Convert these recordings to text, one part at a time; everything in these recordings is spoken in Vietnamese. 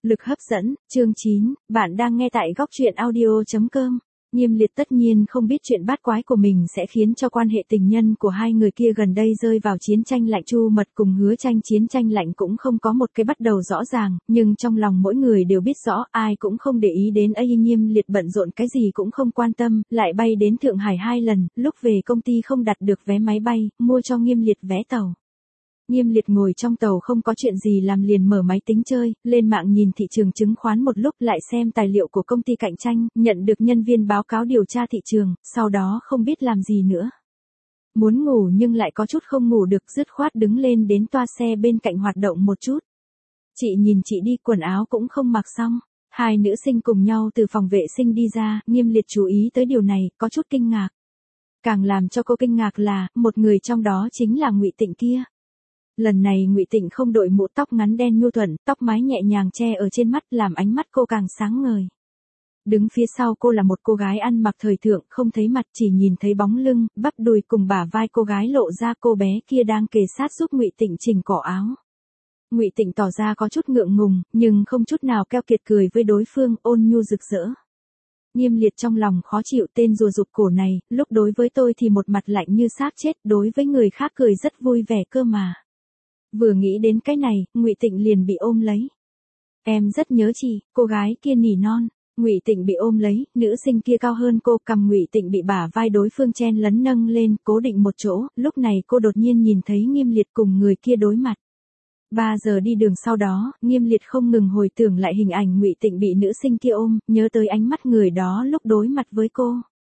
Lực hấp dẫn, chương 9, bạn đang nghe tại góc truyện audio.com. Nghiêm Liệt tất nhiên không biết chuyện bát quái của mình sẽ khiến cho quan hệ tình nhân của hai người kia gần đây rơi vào chiến tranh lạnh. Chu Mật cùng Hứa Tranh chiến tranh lạnh cũng không có một cái bắt đầu rõ ràng, nhưng trong lòng mỗi người đều biết rõ, ai cũng không để ý đến ấy. Nghiêm Liệt bận rộn cái gì cũng không quan tâm, lại bay đến Thượng Hải 2 lần, lúc về công ty không đặt được vé máy bay, mua cho Nghiêm Liệt vé tàu. Nghiêm Liệt ngồi trong tàu không có chuyện gì làm liền mở máy tính chơi, lên mạng nhìn thị trường chứng khoán một lúc, lại xem tài liệu của công ty cạnh tranh, nhận được nhân viên báo cáo điều tra thị trường, sau đó không biết làm gì nữa. Muốn ngủ nhưng lại có chút không ngủ được, dứt khoát đứng lên đến toa xe bên cạnh hoạt động một chút. Chị nhìn chị đi, quần áo cũng không mặc xong. Hai nữ sinh cùng nhau từ phòng vệ sinh đi ra, Nghiêm Liệt chú ý tới điều này, có chút kinh ngạc. Càng làm cho cô kinh ngạc là, một người trong đó chính là Ngụy Tịnh kia. Lần này Ngụy Tịnh không đội mũ, tóc ngắn đen nhu thuận, tóc mái nhẹ nhàng che ở trên mắt, làm ánh mắt cô càng sáng ngời. Đứng phía sau cô là một cô gái ăn mặc thời thượng, không thấy mặt, chỉ nhìn thấy bóng lưng, bắp đùi cùng bả vai cô gái lộ ra. Cô bé kia đang kề sát giúp Ngụy Tịnh chỉnh cổ áo. Ngụy Tịnh tỏ ra có chút ngượng ngùng, nhưng không chút nào keo kiệt, cười với đối phương, ôn nhu rực rỡ. Nghiêm Liệt trong lòng khó chịu, tên rùa rụt cổ này, lúc đối với tôi thì một mặt lạnh như xác chết, đối với người khác cười rất vui vẻ cơ mà. Vừa nghĩ đến cái này, Ngụy Tịnh liền bị ôm lấy. Em rất nhớ chị, cô gái kia nỉ non. Ngụy Tịnh bị ôm lấy, nữ sinh kia cao hơn cô, cầm Ngụy Tịnh bị bả vai đối phương chen lấn nâng lên, cố định một chỗ. Lúc này cô đột nhiên nhìn thấy Nghiêm Liệt cùng người kia đối mặt. 3 giờ đi đường sau đó, Nghiêm Liệt không ngừng hồi tưởng lại hình ảnh Ngụy Tịnh bị nữ sinh kia ôm, nhớ tới ánh mắt người đó lúc đối mặt với cô.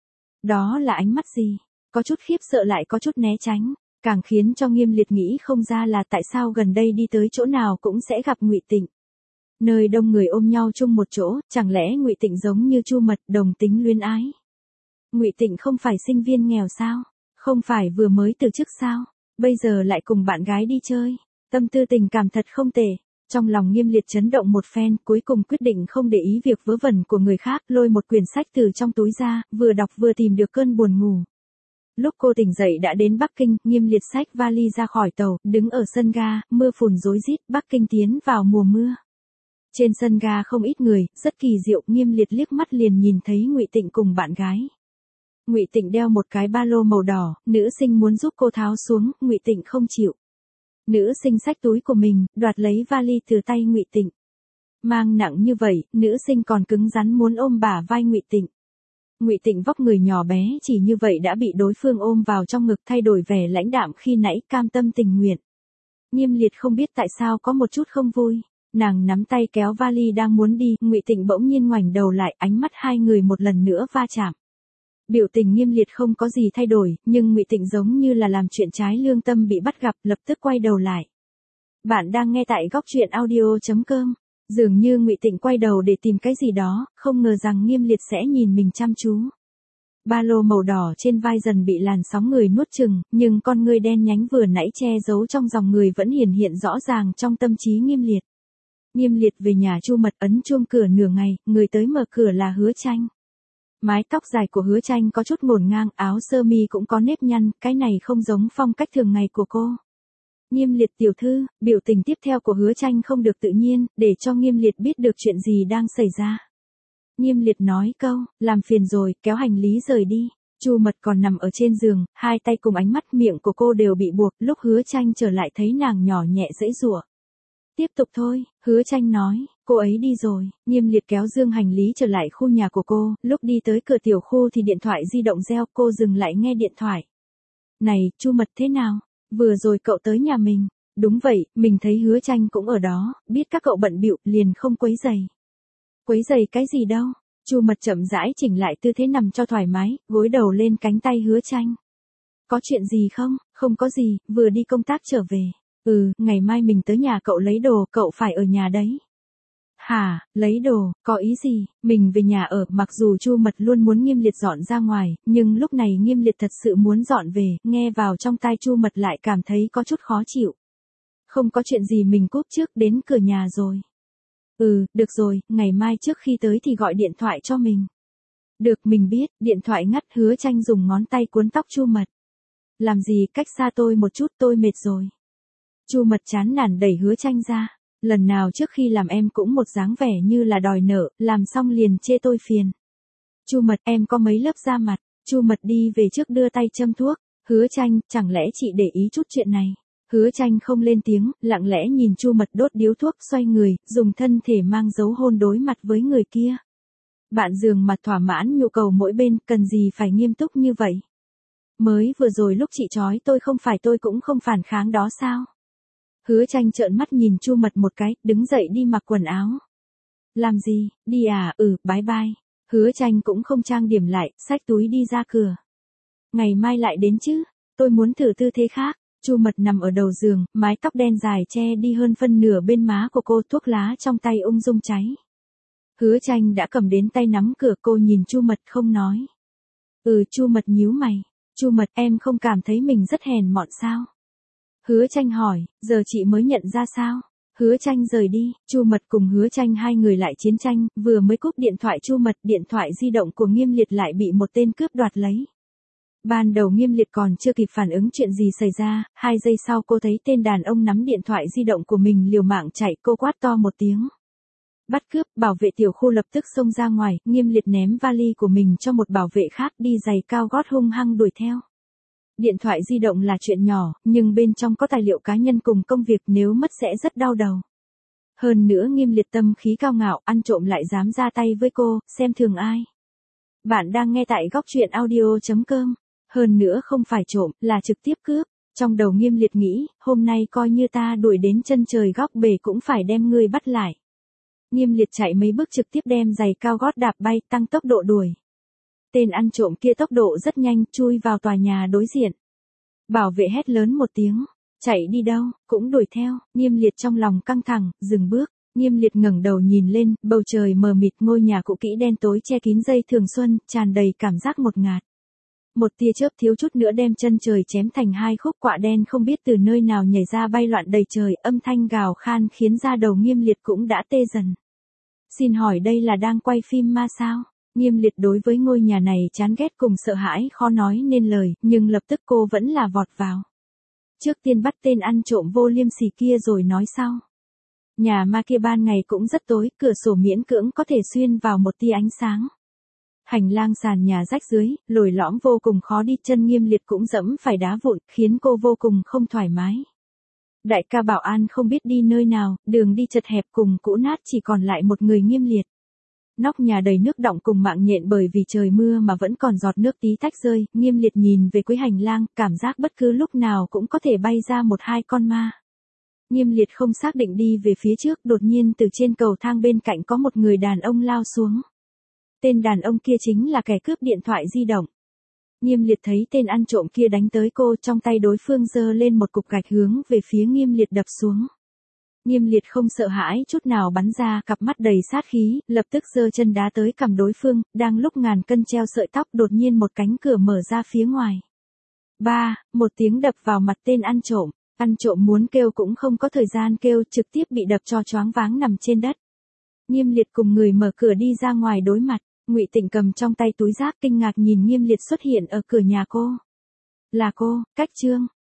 Đó là ánh mắt gì? Có chút khiếp sợ lại có chút né tránh. Càng khiến cho Nghiêm Liệt nghĩ không ra là tại sao gần đây đi tới chỗ nào cũng sẽ gặp Ngụy Tịnh. Nơi đông người ôm nhau chung một chỗ, chẳng lẽ Ngụy Tịnh giống như Chu Mật, đồng tính luyến ái? Ngụy Tịnh không phải sinh viên nghèo sao? Không phải vừa mới từ chức sao? Bây giờ lại cùng bạn gái đi chơi. Tâm tư tình cảm thật không tệ. Trong lòng Nghiêm Liệt chấn động một phen, cuối cùng quyết định không để ý việc vớ vẩn của người khác, lôi một quyển sách từ trong túi ra, vừa đọc vừa tìm được cơn buồn ngủ. Lúc cô tỉnh dậy đã đến Bắc Kinh, Nghiêm Liệt xách vali ra khỏi tàu, đứng ở sân ga, mưa phùn rối rít, Bắc Kinh tiến vào mùa mưa. Trên sân ga không ít người, rất kỳ diệu, Nghiêm Liệt liếc mắt liền nhìn thấy Ngụy Tịnh cùng bạn gái. Ngụy Tịnh đeo một cái ba lô màu đỏ, nữ sinh muốn giúp cô tháo xuống, Ngụy Tịnh không chịu. Nữ sinh xách túi của mình, đoạt lấy vali từ tay Ngụy Tịnh. Mang nặng như vậy, nữ sinh còn cứng rắn muốn ôm bả vai Ngụy Tịnh. Ngụy Tịnh vóc người nhỏ bé chỉ như vậy đã bị đối phương ôm vào trong ngực, thay đổi vẻ lãnh đạm khi nãy, cam tâm tình nguyện. Nghiêm Liệt không biết tại sao có một chút không vui. Nàng nắm tay kéo vali đang muốn đi, Ngụy Tịnh bỗng nhiên ngoảnh đầu lại, ánh mắt hai người một lần nữa va chạm. Biểu tình Nghiêm Liệt không có gì thay đổi, nhưng Ngụy Tịnh giống như là làm chuyện trái lương tâm bị bắt gặp, lập tức quay đầu lại. Bạn đang nghe tại góc truyện audio.com. Dường như Ngụy Tịnh quay đầu để tìm cái gì đó, không ngờ rằng Nghiêm Liệt sẽ nhìn mình chăm chú. Ba lô màu đỏ trên vai dần bị làn sóng người nuốt chừng, nhưng con ngươi đen nhánh vừa nãy che giấu trong dòng người vẫn hiển hiện rõ ràng trong tâm trí Nghiêm Liệt. Nghiêm Liệt về nhà Chu Mật, ấn chuông cửa nửa ngày, người tới mở cửa là Hứa Tranh. Mái tóc dài của Hứa Tranh có chút ngổn ngang, áo sơ mi cũng có nếp nhăn, cái này không giống phong cách thường ngày của cô. Nghiêm Liệt tiểu thư, biểu tình tiếp theo của Hứa Tranh không được tự nhiên, để cho Nghiêm Liệt biết được chuyện gì đang xảy ra. Nghiêm Liệt nói câu, làm phiền rồi, kéo hành lý rời đi. Chu Mật còn nằm ở trên giường, hai tay cùng ánh mắt, miệng của cô đều bị buộc, lúc Hứa Tranh trở lại thấy nàng nhỏ nhẹ giãy giụa. Tiếp tục thôi, Hứa Tranh nói, cô ấy đi rồi. Nghiêm Liệt kéo dương hành lý trở lại khu nhà của cô, lúc đi tới cửa tiểu khu thì điện thoại di động reo, cô dừng lại nghe điện thoại. Này, Chu Mật thế nào? Vừa rồi cậu tới nhà mình. Đúng vậy, mình thấy Hứa Tranh cũng ở đó, biết các cậu bận bịu, liền không quấy rầy. Quấy rầy cái gì đâu? Chu Mật chậm rãi chỉnh lại tư thế nằm cho thoải mái, gối đầu lên cánh tay Hứa Tranh. Có chuyện gì không? Không có gì, vừa đi công tác trở về. Ngày mai mình tới nhà cậu lấy đồ, cậu phải ở nhà đấy. Hả, lấy đồ, có ý gì? Mình về nhà ở, mặc dù Chu Mật luôn muốn Nghiêm Liệt dọn ra ngoài, nhưng lúc này Nghiêm Liệt thật sự muốn dọn về, nghe vào trong tai Chu Mật lại cảm thấy có chút khó chịu. Không có chuyện gì, mình cúp trước, đến cửa nhà rồi. Được rồi, ngày mai trước khi tới thì gọi điện thoại cho mình. Được, mình biết. Điện thoại ngắt, Hứa Tranh dùng ngón tay cuốn tóc Chu Mật. Làm gì, cách xa tôi một chút, tôi mệt rồi. Chu Mật chán nản đẩy Hứa Tranh ra. Lần nào trước khi làm em cũng một dáng vẻ như là đòi nợ, làm xong liền chê tôi phiền. Chu Mật, em có mấy lớp da mặt. Chu Mật đi về trước đưa tay châm thuốc. Hứa Tranh, chẳng lẽ chị để ý chút chuyện này? Hứa Tranh không lên tiếng, lặng lẽ nhìn Chu Mật đốt điếu thuốc, xoay người, dùng thân thể mang dấu hôn đối mặt với người kia. Bạn giường mặt thỏa mãn nhu cầu mỗi bên, cần gì phải nghiêm túc như vậy? Mới vừa rồi lúc chị chói tôi không phải tôi cũng không phản kháng đó sao? Hứa Tranh trợn mắt nhìn Chu Mật một cái, đứng dậy đi mặc quần áo. Làm gì, đi à, bye bye. Hứa Tranh cũng không trang điểm lại, xách túi đi ra cửa. Ngày mai lại đến chứ, tôi muốn thử tư thế khác. Chu Mật nằm ở đầu giường, mái tóc đen dài che đi hơn phân nửa bên má của cô, thuốc lá trong tay ung dung cháy. Hứa Tranh đã cầm đến tay nắm cửa, cô nhìn Chu Mật không nói. Chu Mật nhíu mày. Chu Mật, em không cảm thấy mình rất hèn mọn sao? Hứa Tranh hỏi, giờ chị mới nhận ra sao? Hứa Tranh rời đi, Chu Mật cùng Hứa Tranh hai người lại chiến tranh, vừa mới cúp điện thoại Chu Mật, điện thoại di động của Nghiêm Liệt lại bị một tên cướp đoạt lấy. Ban đầu Nghiêm Liệt còn chưa kịp phản ứng chuyện gì xảy ra, 2 giây sau cô thấy tên đàn ông nắm điện thoại di động của mình liều mạng chạy, cô quát to một tiếng. Bắt cướp, bảo vệ tiểu khu lập tức xông ra ngoài, Nghiêm Liệt ném vali của mình cho một bảo vệ khác, đi giày cao gót hung hăng đuổi theo. Điện thoại di động là chuyện nhỏ, nhưng bên trong có tài liệu cá nhân cùng công việc, nếu mất sẽ rất đau đầu. Hơn nữa Nghiêm Liệt tâm khí cao ngạo, ăn trộm lại dám ra tay với cô, xem thường ai. Bạn đang nghe tại góc truyện audio.com. Hơn nữa không phải trộm, là trực tiếp cướp. Trong đầu Nghiêm Liệt nghĩ, hôm nay coi như ta đuổi đến chân trời góc bể cũng phải đem ngươi bắt lại. Nghiêm Liệt chạy mấy bước trực tiếp đem giày cao gót đạp bay, tăng tốc độ đuổi. Tên ăn trộm kia tốc độ rất nhanh, chui vào tòa nhà đối diện. Bảo vệ hét lớn một tiếng, chạy đi đâu, cũng đuổi theo. Nghiêm Liệt trong lòng căng thẳng, dừng bước. Nghiêm Liệt ngẩng đầu nhìn lên, bầu trời mờ mịt, ngôi nhà cũ kỹ đen tối che kín dây thường xuân, tràn đầy cảm giác ngột ngạt. Một tia chớp thiếu chút nữa đem chân trời chém thành hai khúc, quạ đen không biết từ nơi nào nhảy ra bay loạn đầy trời, âm thanh gào khan khiến da đầu Nghiêm Liệt cũng đã tê dần. Xin hỏi đây là đang quay phim ma sao? Nghiêm Liệt đối với ngôi nhà này chán ghét cùng sợ hãi khó nói nên lời, nhưng lập tức cô vẫn là vọt vào. Trước tiên bắt tên ăn trộm vô liêm sỉ kia rồi nói sau. Nhà ma kia ban ngày cũng rất tối, cửa sổ miễn cưỡng có thể xuyên vào một tia ánh sáng. Hành lang sàn nhà rách dưới, lồi lõm vô cùng khó đi, chân Nghiêm Liệt cũng dẫm phải đá vụn, khiến cô vô cùng không thoải mái. Đại ca bảo an không biết đi nơi nào, đường đi chật hẹp cùng cũ nát, chỉ còn lại một người Nghiêm Liệt. Nóc nhà đầy nước đọng cùng mạng nhện bởi vì trời mưa mà vẫn còn giọt nước tí tách rơi, Nghiêm Liệt nhìn về cuối hành lang, cảm giác bất cứ lúc nào cũng có thể bay ra 1-2 con ma. Nghiêm Liệt không xác định đi về phía trước, đột nhiên từ trên cầu thang bên cạnh có một người đàn ông lao xuống. Tên đàn ông kia chính là kẻ cướp điện thoại di động. Nghiêm Liệt thấy tên ăn trộm kia đánh tới cô, trong tay đối phương giơ lên một cục gạch hướng về phía Nghiêm Liệt đập xuống. Nghiêm Liệt không sợ hãi chút nào, bắn ra cặp mắt đầy sát khí, lập tức giơ chân đá tới cằm đối phương, đang lúc ngàn cân treo sợi tóc, đột nhiên một cánh cửa mở ra phía ngoài. Một tiếng đập vào mặt tên ăn trộm muốn kêu cũng không có thời gian kêu, trực tiếp bị đập cho choáng váng nằm trên đất. Nghiêm Liệt cùng người mở cửa đi ra ngoài đối mặt. Ngụy Tịnh cầm trong tay túi rác, kinh ngạc nhìn Nghiêm Liệt xuất hiện ở cửa nhà cô. Là cô, Cách Trương.